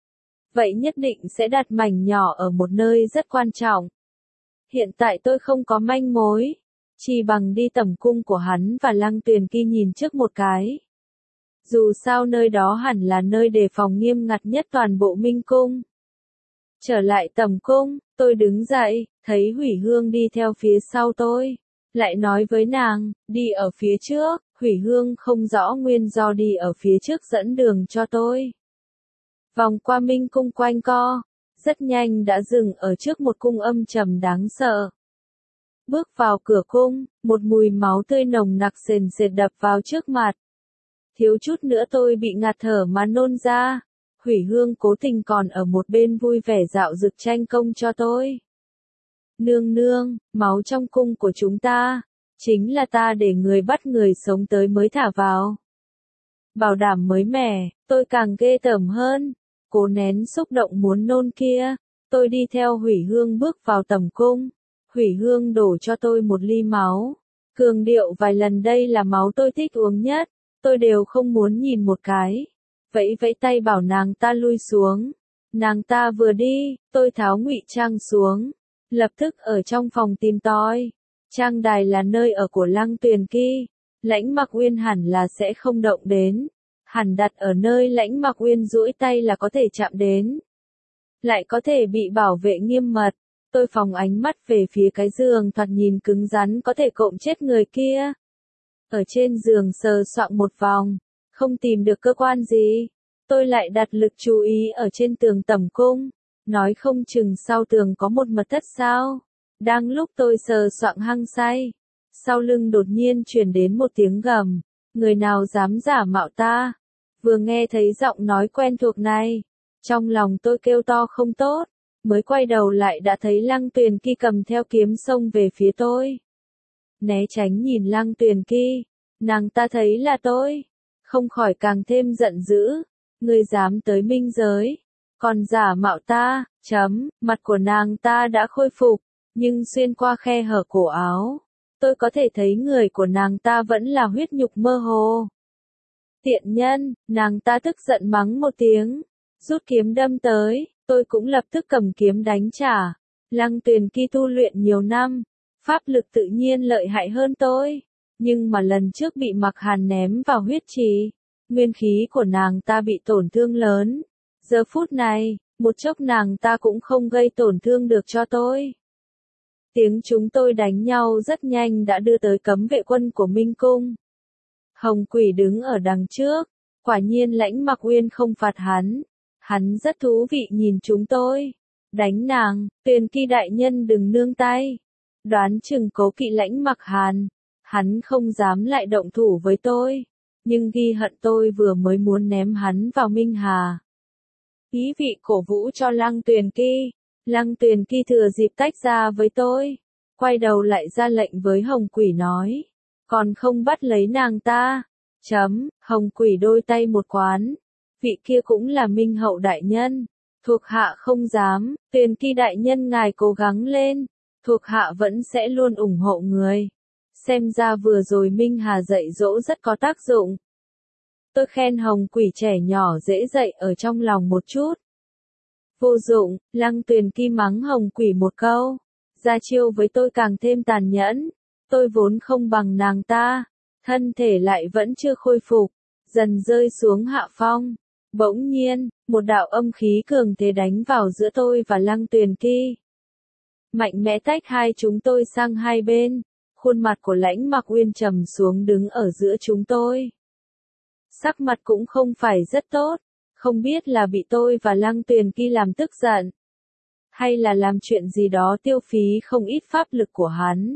vậy nhất định sẽ đặt mảnh nhỏ ở một nơi rất quan trọng. Hiện tại tôi không có manh mối, chỉ bằng đi tẩm cung của hắn và Lăng Tuyền Kỳ nhìn trước một cái. Dù sao nơi đó hẳn là nơi đề phòng nghiêm ngặt nhất toàn bộ Minh Cung. Trở lại tẩm cung, tôi đứng dậy, thấy Hủy Hương đi theo phía sau tôi. Lại nói với nàng, đi ở phía trước, Hủy Hương không rõ nguyên do đi ở phía trước dẫn đường cho tôi. Vòng qua Minh Cung quanh co, rất nhanh đã dừng ở trước một cung âm trầm đáng sợ. Bước vào cửa cung, một mùi máu tươi nồng nặc sền sệt đập vào trước mặt. Thiếu chút nữa tôi bị ngạt thở mà nôn ra. Hủy Hương cố tình còn ở một bên vui vẻ dạo dực tranh công cho tôi. Nương nương, máu trong cung của chúng ta, chính là ta để người bắt người sống tới mới thả vào. Bảo đảm mới mẻ, tôi càng ghê tởm hơn. Cố nén xúc động muốn nôn kia, tôi đi theo Hủy Hương bước vào tẩm cung. Hủy Hương đổ cho tôi một ly máu. Cường điệu vài lần đây là máu tôi thích uống nhất, tôi đều không muốn nhìn một cái. Vẫy vẫy tay bảo nàng ta lui xuống. Nàng ta vừa đi, tôi tháo ngụy trang xuống. Lập tức ở trong phòng tìm tòi. Trang đài là nơi ở của Lăng Tuyền Kỳ. Lãnh Mạc Uyên hẳn là sẽ không động đến. Hẳn đặt ở nơi Lãnh Mạc Uyên duỗi tay là có thể chạm đến. Lại có thể bị bảo vệ nghiêm mật. Tôi phóng ánh mắt về phía cái giường thoạt nhìn cứng rắn có thể cộm chết người kia. Ở trên giường sờ soạng một vòng, không tìm được cơ quan gì. Tôi lại đặt lực chú ý ở trên tường tẩm cung, nói không chừng sau tường có một mật thất sao. Đang lúc tôi sờ soạng hăng say, sau lưng đột nhiên truyền đến một tiếng gầm, người nào dám giả mạo ta. Vừa nghe thấy giọng nói quen thuộc này, trong lòng tôi kêu to không tốt, mới quay đầu lại đã thấy Lăng Tuyền Kỳ cầm theo kiếm xông về phía tôi. Né tránh nhìn Lăng Tuyền Kỳ, nàng ta thấy là tôi, không khỏi càng thêm giận dữ. Ngươi dám tới minh giới, còn giả mạo ta, mặt của nàng ta đã khôi phục, nhưng xuyên qua khe hở cổ áo, tôi có thể thấy người của nàng ta vẫn là huyết nhục mơ hồ. Tiện nhân, nàng ta tức giận mắng một tiếng, rút kiếm đâm tới, tôi cũng lập tức cầm kiếm đánh trả. Lăng Tuyền Kỳ tu luyện nhiều năm, pháp lực tự nhiên lợi hại hơn tôi, nhưng mà lần trước bị Mạc Hàn ném vào huyết trì, nguyên khí của nàng ta bị tổn thương lớn. Giờ phút này, một chốc nàng ta cũng không gây tổn thương được cho tôi. Tiếng chúng tôi đánh nhau rất nhanh đã đưa tới cấm vệ quân của Minh Cung. Hồng Quỷ đứng ở đằng trước, quả nhiên Lãnh Mạc Uyên không phạt hắn. Hắn rất thú vị nhìn chúng tôi. Đánh nàng, Tuyền Kỳ đại nhân đừng nương tay. Đoán chừng cố kỵ Lãnh Mạc Hàn, hắn không dám lại động thủ với tôi. Nhưng ghi hận tôi vừa mới muốn ném hắn vào Minh Hà. Ý vị cổ vũ cho Lăng Tuyền Kỳ. Lăng Tuyền Kỳ thừa dịp tách ra với tôi, quay đầu lại ra lệnh với Hồng Quỷ nói, còn không bắt lấy nàng ta. Hồng Quỷ đôi tay một quán, vị kia cũng là Minh Hậu đại nhân, thuộc hạ không dám. Tuyền Kỳ đại nhân ngài cố gắng lên, thuộc hạ vẫn sẽ luôn ủng hộ người. Xem ra vừa rồi Minh Hà dạy dỗ rất có tác dụng. Tôi khen Hồng Quỷ trẻ nhỏ dễ dạy ở trong lòng một chút. Vô dụng, Lăng Tuyền Kỳ mắng Hồng Quỷ một câu. Ra chiêu với tôi càng thêm tàn nhẫn. Tôi vốn không bằng nàng ta. Thân thể lại vẫn chưa khôi phục. Dần rơi xuống hạ phong. Bỗng nhiên, một đạo âm khí cường thế đánh vào giữa tôi và Lăng Tuyền Kỳ. Mạnh mẽ tách hai chúng tôi sang hai bên. Khuôn mặt của Lãnh Mặc Uyên trầm xuống đứng ở giữa chúng tôi. Sắc mặt cũng không phải rất tốt. Không biết là bị tôi và Lăng Tuyền Kỳ làm tức giận. Hay là làm chuyện gì đó tiêu phí không ít pháp lực của hắn.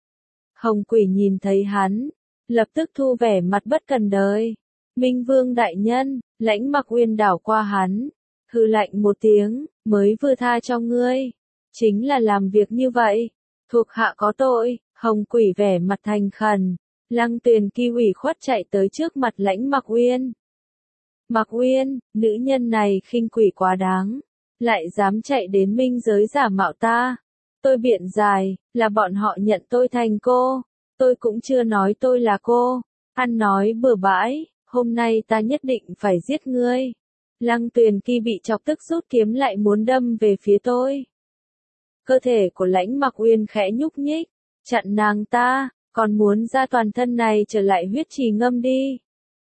Hồng Quỷ nhìn thấy hắn. Lập tức thu vẻ mặt bất cần đời. Minh Vương đại nhân, Lãnh Mặc Uyên đảo qua hắn. Hừ lạnh một tiếng, mới vừa tha cho ngươi. Chính là làm việc như vậy. Thuộc hạ có tội, Hồng Quỷ vẻ mặt thành khẩn. Lăng Tuyền Kỳ ủy khuất chạy tới trước mặt Lãnh Mặc Uyên. Mặc Uyên, nữ nhân này khinh quỷ quá đáng. Lại dám chạy đến minh giới giả mạo ta. Tôi biện giải, là bọn họ nhận tôi thành cô. Tôi cũng chưa nói tôi là cô. Ăn nói bừa bãi, hôm nay ta nhất định phải giết ngươi. Lăng Tuyền Kỳ bị chọc tức rút kiếm lại muốn đâm về phía tôi. Cơ thể của Lãnh Mặc Uyên khẽ nhúc nhích, chặn nàng ta, còn muốn ra toàn thân này trở lại huyết trì ngâm đi.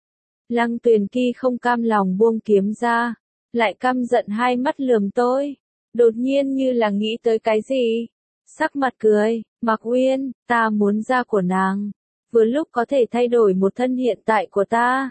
Lăng Tuyền Kỳ không cam lòng buông kiếm ra, lại căm giận hai mắt lườm tôi. Đột nhiên như là nghĩ tới cái gì. Sắc mặt cười, Mặc Uyên, ta muốn da của nàng. Vừa lúc có thể thay đổi một thân hiện tại của ta.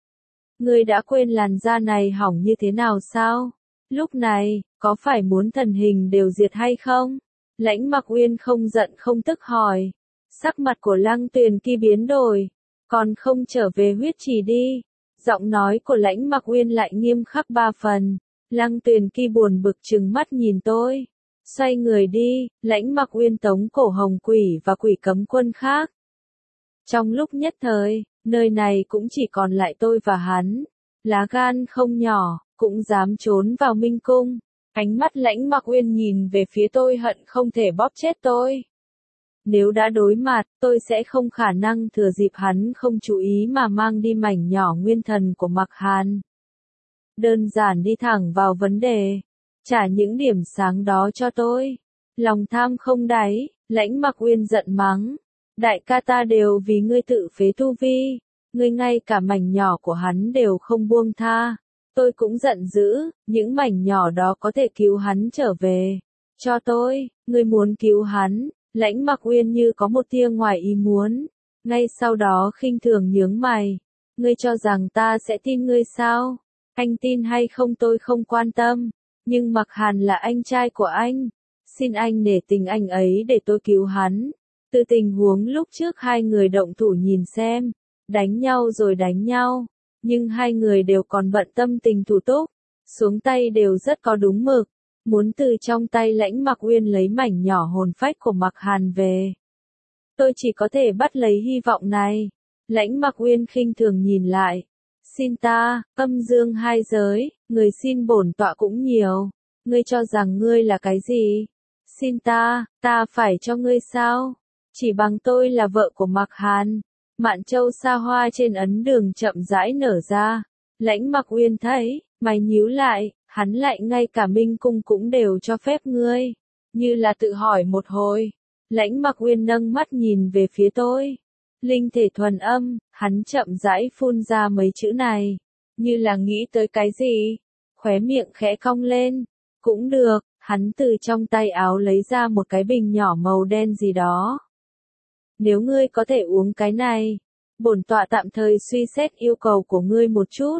Ngươi đã quên làn da này hỏng như thế nào sao? Lúc này, có phải muốn thần hình đều diệt hay không? Lãnh Mặc Uyên không giận không tức hỏi. Sắc mặt của Lăng Tuyền Kỳ biến đổi. Còn không trở về huyết trì đi. Giọng nói của Lãnh Mặc Uyên lại nghiêm khắc ba phần. Lăng Tuyền Kỳ buồn bực trừng mắt nhìn tôi. Xoay người đi, Lãnh Mặc Uyên tống cổ Hồng Quỷ và quỷ cấm quân khác. Trong lúc nhất thời, nơi này cũng chỉ còn lại tôi và hắn. Lá gan không nhỏ, cũng dám trốn vào Minh Cung. Ánh mắt Lãnh Mặc Uyên nhìn về phía tôi hận không thể bóp chết tôi. Nếu đã đối mặt, tôi sẽ không khả năng thừa dịp hắn không chú ý mà mang đi mảnh nhỏ nguyên thần của Mặc Hàn. Đơn giản đi thẳng vào vấn đề. Trả những điểm sáng đó cho tôi. Lòng tham không đáy, Lãnh Mặc Uyên giận mắng. Đại ca ta đều vì ngươi tự phế tu vi. Ngươi ngay cả mảnh nhỏ của hắn đều không buông tha. Tôi cũng giận dữ, những mảnh nhỏ đó có thể cứu hắn trở về. Cho tôi, ngươi muốn cứu hắn. Lãnh Mặc Uyên như có một tia ngoài ý muốn. Ngay sau đó khinh thường nhướng mày. Ngươi cho rằng ta sẽ tin ngươi sao? Anh tin hay không tôi không quan tâm. Nhưng Mặc Hàn là anh trai của anh. Xin anh nể tình anh ấy để tôi cứu hắn. Từ tình huống lúc trước hai người động thủ nhìn xem. Đánh nhau rồi đánh nhau. Nhưng hai người đều còn bận tâm tình thủ túc. Xuống tay đều rất có đúng mực. Muốn từ trong tay Lãnh Mặc Uyên lấy mảnh nhỏ hồn phách của Mặc Hàn về. Tôi chỉ có thể bắt lấy hy vọng này. Lãnh Mặc Uyên khinh thường nhìn lại. Xin ta, âm dương hai giới, người xin bổn tọa cũng nhiều. Ngươi cho rằng ngươi là cái gì? Xin ta phải cho ngươi sao? Chỉ bằng tôi là vợ của Mặc Hàn. Mạn Châu xa hoa trên ấn đường chậm rãi nở ra. Lãnh Mặc Uyên thấy, mày nhíu lại, hắn lại ngay cả Minh Cung cũng đều cho phép ngươi. Như là tự hỏi một hồi. Lãnh Mặc Uyên nâng mắt nhìn về phía tôi. Linh thể thuần âm, hắn chậm rãi phun ra mấy chữ này. Như là nghĩ tới cái gì. Khóe miệng khẽ cong lên. Cũng được, hắn từ trong tay áo lấy ra một cái bình nhỏ màu đen gì đó. Nếu ngươi có thể uống cái này, bổn tọa tạm thời suy xét yêu cầu của ngươi một chút.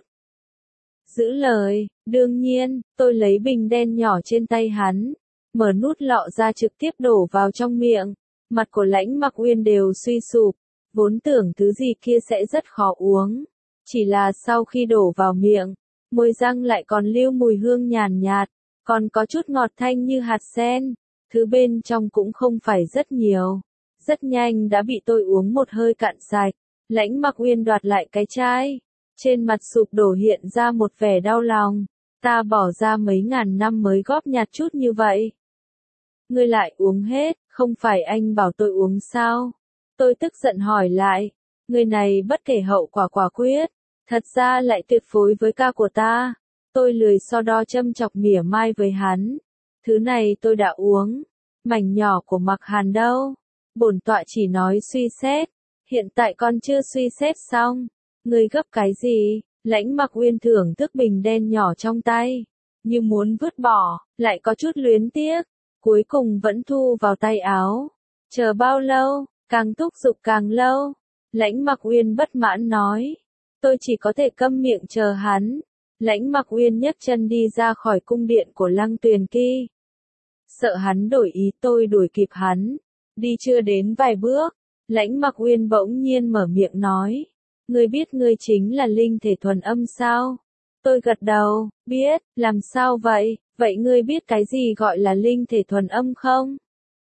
Giữ lời, đương nhiên, tôi lấy bình đen nhỏ trên tay hắn, mở nút lọ ra trực tiếp đổ vào trong miệng. Mặt của Lãnh Mặc Uyên đều suy sụp, vốn tưởng thứ gì kia sẽ rất khó uống. Chỉ là sau khi đổ vào miệng, môi răng lại còn lưu mùi hương nhàn nhạt, còn có chút ngọt thanh như hạt sen. Thứ bên trong cũng không phải rất nhiều. Rất nhanh đã bị tôi uống một hơi cạn sạch. Lãnh Mặc Uyên đoạt lại cái chai. Trên mặt sụp đổ hiện ra một vẻ đau lòng. Ta bỏ ra mấy ngàn năm mới góp nhặt chút như vậy. Ngươi lại uống hết, không phải anh bảo tôi uống sao? Tôi tức giận hỏi lại. Người này bất kể hậu quả quả quyết. Thật ra lại tuyệt phối với ca của ta. Tôi lười so đo châm chọc mỉa mai với hắn. Thứ này tôi đã uống. Mảnh nhỏ của Mạc Hàn đâu? Bổn tọa chỉ nói suy xét. Hiện tại con chưa suy xét xong. Ngươi gấp cái gì? Lãnh Mặc Uyên thưởng thức bình đen nhỏ trong tay. Như muốn vứt bỏ, lại có chút luyến tiếc. Cuối cùng vẫn thu vào tay áo. Chờ bao lâu? Càng thúc giục càng lâu. Lãnh Mặc Uyên bất mãn nói. Tôi chỉ có thể câm miệng chờ hắn. Lãnh Mặc Uyên nhấc chân đi ra khỏi cung điện của Lăng Tuyền Kỳ. Sợ hắn đổi ý tôi đuổi kịp hắn. Đi chưa đến vài bước, Lãnh Mặc Uyên bỗng nhiên mở miệng nói. Ngươi biết ngươi chính là linh thể thuần âm sao? Tôi gật đầu, biết, làm sao vậy? Vậy ngươi biết cái gì gọi là linh thể thuần âm không?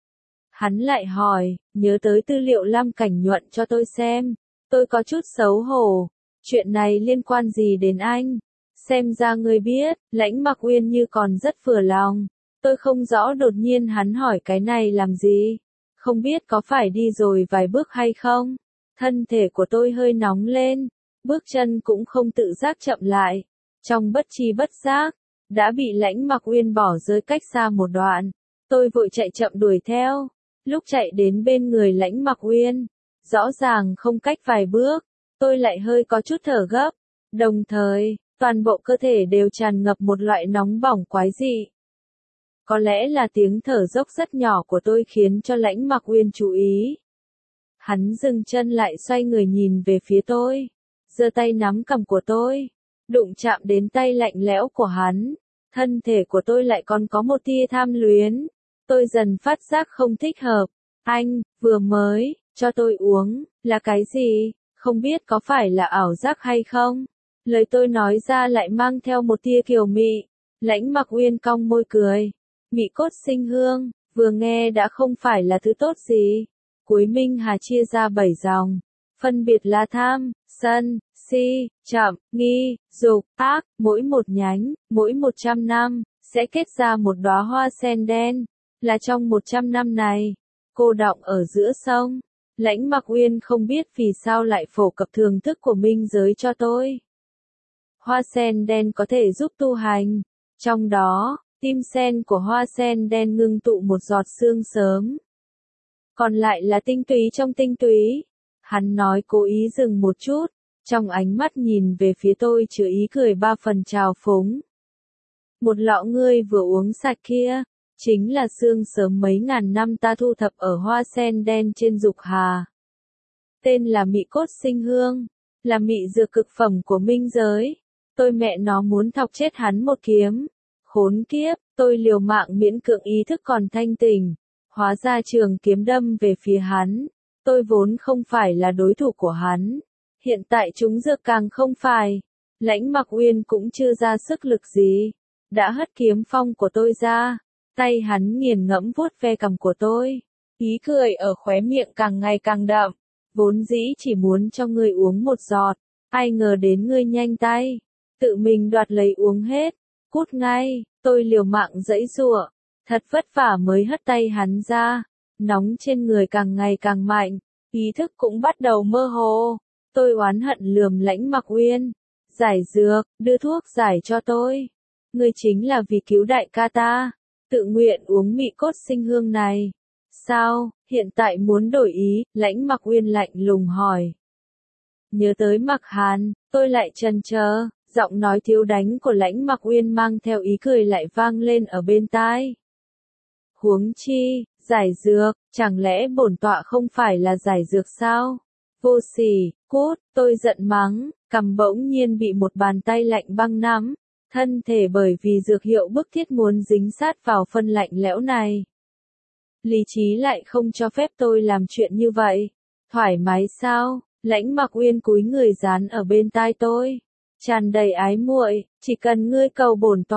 Hắn lại hỏi, nhớ tới tư liệu Lam Cảnh Nhuận cho tôi xem. Tôi có chút xấu hổ. Chuyện này liên quan gì đến anh? Xem ra ngươi biết, Lãnh Mặc Uyên như còn rất vừa lòng. Tôi không rõ đột nhiên hắn hỏi cái này làm gì. Không biết có phải đi rồi vài bước hay không? Thân thể của tôi hơi nóng lên. Bước chân cũng không tự giác chậm lại. Trong bất tri bất giác, đã bị Lãnh Mặc Uyên bỏ rơi cách xa một đoạn. Tôi vội chạy chậm đuổi theo. Lúc chạy đến bên người Lãnh Mặc Uyên, rõ ràng không cách vài bước, tôi lại hơi có chút thở gấp. Đồng thời, toàn bộ cơ thể đều tràn ngập một loại nóng bỏng quái dị. Có lẽ là tiếng thở dốc rất nhỏ của tôi khiến cho Lãnh Mặc Uyên chú ý. Hắn dừng chân lại xoay người nhìn về phía tôi, giơ tay nắm cằm của tôi, đụng chạm đến tay lạnh lẽo của hắn. Thân thể của tôi lại còn có một tia tham luyến. Tôi dần phát giác không thích hợp. Anh, vừa mới, cho tôi uống, là cái gì? Không biết có phải là ảo giác hay không? Lời tôi nói ra lại mang theo một tia kiều mị. Lãnh Mặc Uyên cong môi cười. Mị cốt sinh hương, vừa nghe đã không phải là thứ tốt gì. Cuối Minh Hà chia ra 7 dòng. Phân biệt là tham, sân, si, chậm, nghi, dục, ác, mỗi một nhánh, mỗi 100 năm, sẽ kết ra một đóa hoa sen đen. Là trong 100 năm này, cô đọng ở giữa sông. Lãnh Mặc Uyên không biết vì sao lại phổ cập thưởng thức của minh giới cho tôi. Hoa sen đen có thể giúp tu hành. Trong đó, tim sen của hoa sen đen ngưng tụ một giọt sương sớm. Còn lại là tinh túy trong tinh túy. Hắn nói cố ý dừng một chút, trong ánh mắt nhìn về phía tôi chứa ý cười 3 phần trào phúng. Một lọ ngươi vừa uống sạch kia, chính là sương sớm mấy ngàn năm ta thu thập ở hoa sen đen trên Dục Hà. Tên là mị cốt sinh hương, là mị dược cực phẩm của minh giới. Tôi mẹ nó muốn thọc chết hắn một kiếm. Khốn kiếp, tôi liều mạng miễn cưỡng ý thức còn thanh tỉnh. Hóa ra trường kiếm đâm về phía hắn. Tôi vốn không phải là đối thủ của hắn. Hiện tại chúng dược càng không phải. Lãnh Mặc Uyên cũng chưa ra sức lực gì. Đã hất kiếm phong của tôi ra. Tay hắn nghiền ngẫm vuốt ve cằm của tôi. Ý cười ở khóe miệng càng ngày càng đậm. Vốn dĩ chỉ muốn cho ngươi uống một giọt. Ai ngờ đến ngươi nhanh tay. Tự mình đoạt lấy uống hết. Cút ngay, tôi liều mạng giãy giụa. Thật vất vả mới hất tay hắn ra. Nóng trên người càng ngày càng mạnh. Ý thức cũng bắt đầu mơ hồ. Tôi oán hận lườm Lãnh Mặc Uyên. Giải dược, đưa thuốc giải cho tôi. Ngươi chính là vì cứu đại ca ta. Tự nguyện uống mị cốt sinh hương này. Sao, hiện tại muốn đổi ý? Lãnh Mặc Uyên lạnh lùng hỏi. Nhớ tới Mặc Hàn, tôi lại chần chờ. Giọng nói thiếu đánh của Lãnh Mặc Uyên mang theo ý cười lại vang lên ở bên tai. Huống chi, giải dược, chẳng lẽ bổn tọa không phải là giải dược sao? Vô sỉ, cút, tôi giận mắng, cằm bỗng nhiên bị một bàn tay lạnh băng nắm. Thân thể bởi vì dược hiệu bức thiết muốn dính sát vào phân lạnh lẽo này. Lý trí lại không cho phép tôi làm chuyện như vậy. Thoải mái sao? Lãnh Mặc Uyên cúi người dán ở bên tai tôi. Tràn đầy ái muội, chỉ cần ngươi cầu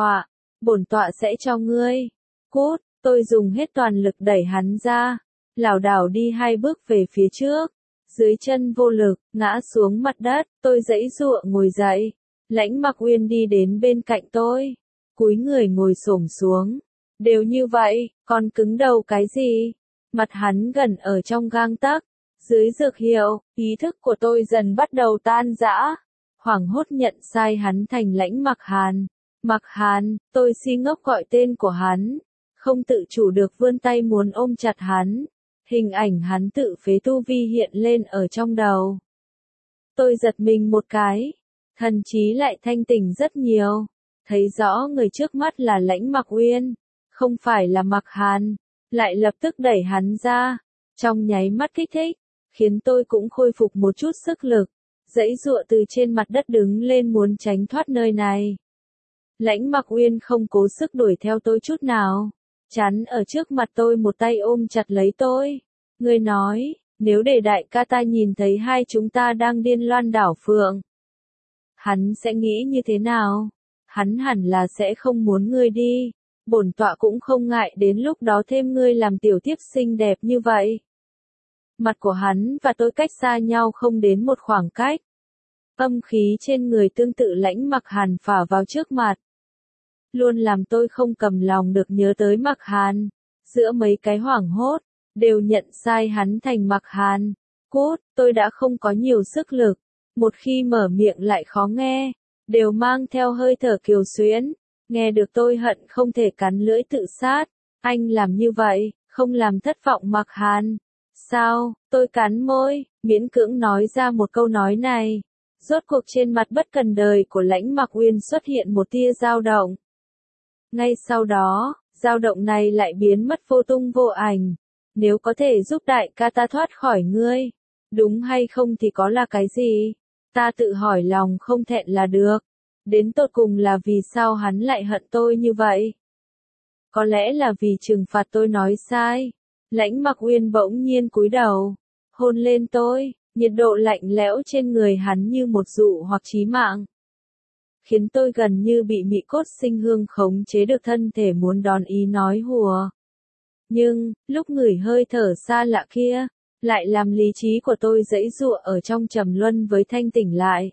bổn tọa sẽ cho ngươi. Cút, tôi dùng hết toàn lực đẩy hắn ra. Lảo đảo đi 2 bước về phía trước. Dưới chân vô lực, ngã xuống mặt đất, tôi giãy giụa ngồi dậy. Lãnh Mặc Uyên đi đến bên cạnh tôi, cúi người ngồi xổm xuống. Đều như vậy, còn cứng đầu cái gì? Mặt hắn gần ở trong gang tấc. Dưới dược hiệu, ý thức của tôi dần bắt đầu tan rã. Hoảng hốt nhận sai hắn thành Lãnh Mặc Hàn. Mặc Hàn, tôi si ngốc gọi tên của hắn, không tự chủ được vươn tay muốn ôm chặt hắn. Hình ảnh hắn tự phế tu vi hiện lên ở trong đầu. Tôi giật mình một cái, thần trí lại thanh tỉnh rất nhiều, thấy rõ người trước mắt là Lãnh Mặc Uyên, không phải là Mặc Hàn, lại lập tức đẩy hắn ra, trong nháy mắt kích thích, khiến tôi cũng khôi phục một chút sức lực, giãy giụa từ trên mặt đất đứng lên muốn tránh thoát nơi này. Lãnh Mặc Uyên không cố sức đuổi theo tôi chút nào, chắn ở trước mặt tôi một tay ôm chặt lấy tôi. Ngươi nói, nếu để đại ca ta nhìn thấy hai chúng ta đang điên loan đảo phượng, hắn sẽ nghĩ như thế nào? Hắn hẳn là sẽ không muốn ngươi đi, bổn tọa cũng không ngại đến lúc đó thêm ngươi làm tiểu thiếp xinh đẹp như vậy. Mặt của hắn và tôi cách xa nhau không đến một khoảng cách. Âm khí trên người tương tự Lãnh Mặc Hàn phả vào trước mặt. Luôn làm tôi không cầm lòng được nhớ tới Mặc Hàn. Giữa mấy cái hoảng hốt, đều nhận sai hắn thành Mặc Hàn. Cút, tôi đã không có nhiều sức lực. Một khi mở miệng lại khó nghe, đều mang theo hơi thở kiều xuyến. Nghe được tôi hận không thể cắn lưỡi tự sát. Anh làm như vậy, không làm thất vọng Mặc Hàn. Sao, tôi cắn môi, miễn cưỡng nói ra một câu nói này. Rốt cuộc trên mặt bất cần đời của Lãnh Mặc Uyên xuất hiện một tia dao động. Ngay sau đó, dao động này lại biến mất vô tung vô ảnh. Nếu có thể giúp đại ca ta thoát khỏi ngươi, đúng hay không thì có là cái gì? Ta tự hỏi lòng không thẹn là được. Đến tột cùng là vì sao hắn lại hận tôi như vậy? Có lẽ là vì trừng phạt tôi nói sai. Lãnh Mặc Uyên bỗng nhiên cúi đầu, hôn lên tôi, nhiệt độ lạnh lẽo trên người hắn như một dụ hoặc chí mạng, khiến tôi gần như bị mị cốt sinh hương khống chế được thân thể muốn đón ý nói hùa. Nhưng, lúc ngửi hơi thở xa lạ kia, lại làm lý trí của tôi giãy giụa ở trong trầm luân với thanh tỉnh lại.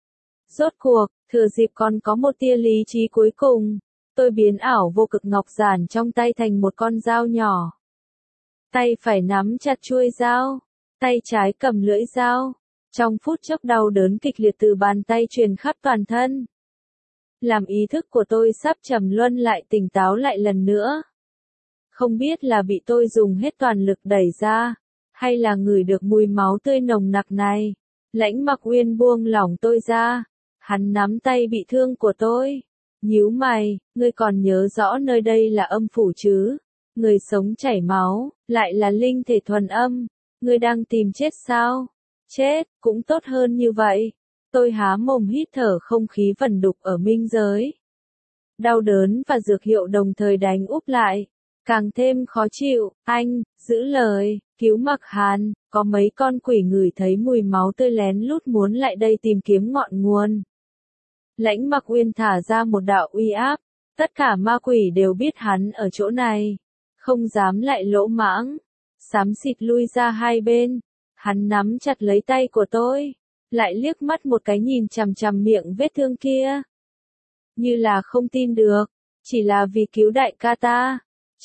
Rốt cuộc, thừa dịp còn có một tia lý trí cuối cùng, tôi biến ảo vô cực ngọc giản trong tay thành một con dao nhỏ. Tay phải nắm chặt chuôi dao, tay trái cầm lưỡi dao. Trong phút chốc đau đớn kịch liệt từ bàn tay truyền khắp toàn thân. Làm ý thức của tôi sắp trầm luân lại tỉnh táo lại lần nữa. Không biết là bị tôi dùng hết toàn lực đẩy ra, hay là ngửi được mùi máu tươi nồng nặc này. Lãnh Mặc Uyên buông lỏng tôi ra, hắn nắm tay bị thương của tôi. Nhíu mày, ngươi còn nhớ rõ nơi đây là âm phủ chứ? Người sống chảy máu, lại là linh thể thuần âm. Ngươi đang tìm chết sao? Chết, cũng tốt hơn như vậy. Tôi há mồm hít thở không khí vẩn đục ở minh giới. Đau đớn và dược hiệu đồng thời đánh úp lại. Càng thêm khó chịu, anh, giữ lời, cứu Mặc Hàn, có mấy con quỷ ngửi thấy mùi máu tươi lén lút muốn lại đây tìm kiếm ngọn nguồn. Lãnh Mặc Uyên thả ra một đạo uy áp, tất cả ma quỷ đều biết hắn ở chỗ này, không dám lại lỗ mãng, xám xịt lui ra hai bên. Hắn nắm chặt lấy tay của tôi, lại liếc mắt một cái nhìn chằm chằm miệng vết thương kia. Như là không tin được, chỉ là vì cứu đại ca ta.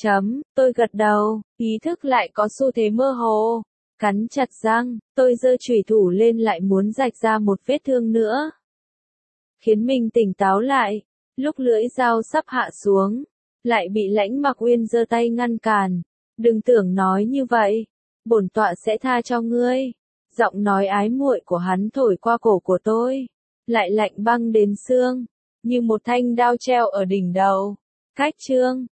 Tôi gật đầu, ý thức lại có xu thế mơ hồ. Cắn chặt răng, tôi giơ chùy thủ lên lại muốn rạch ra một vết thương nữa. Khiến mình tỉnh táo lại, lúc lưỡi dao sắp hạ xuống, lại bị Lãnh Mặc Uyên giơ tay ngăn cản. Đừng tưởng nói như vậy, bổn tọa sẽ tha cho ngươi. Giọng nói ái muội của hắn thổi qua cổ của tôi, lại lạnh băng đến xương, như một thanh đao treo ở đỉnh đầu. Cách chương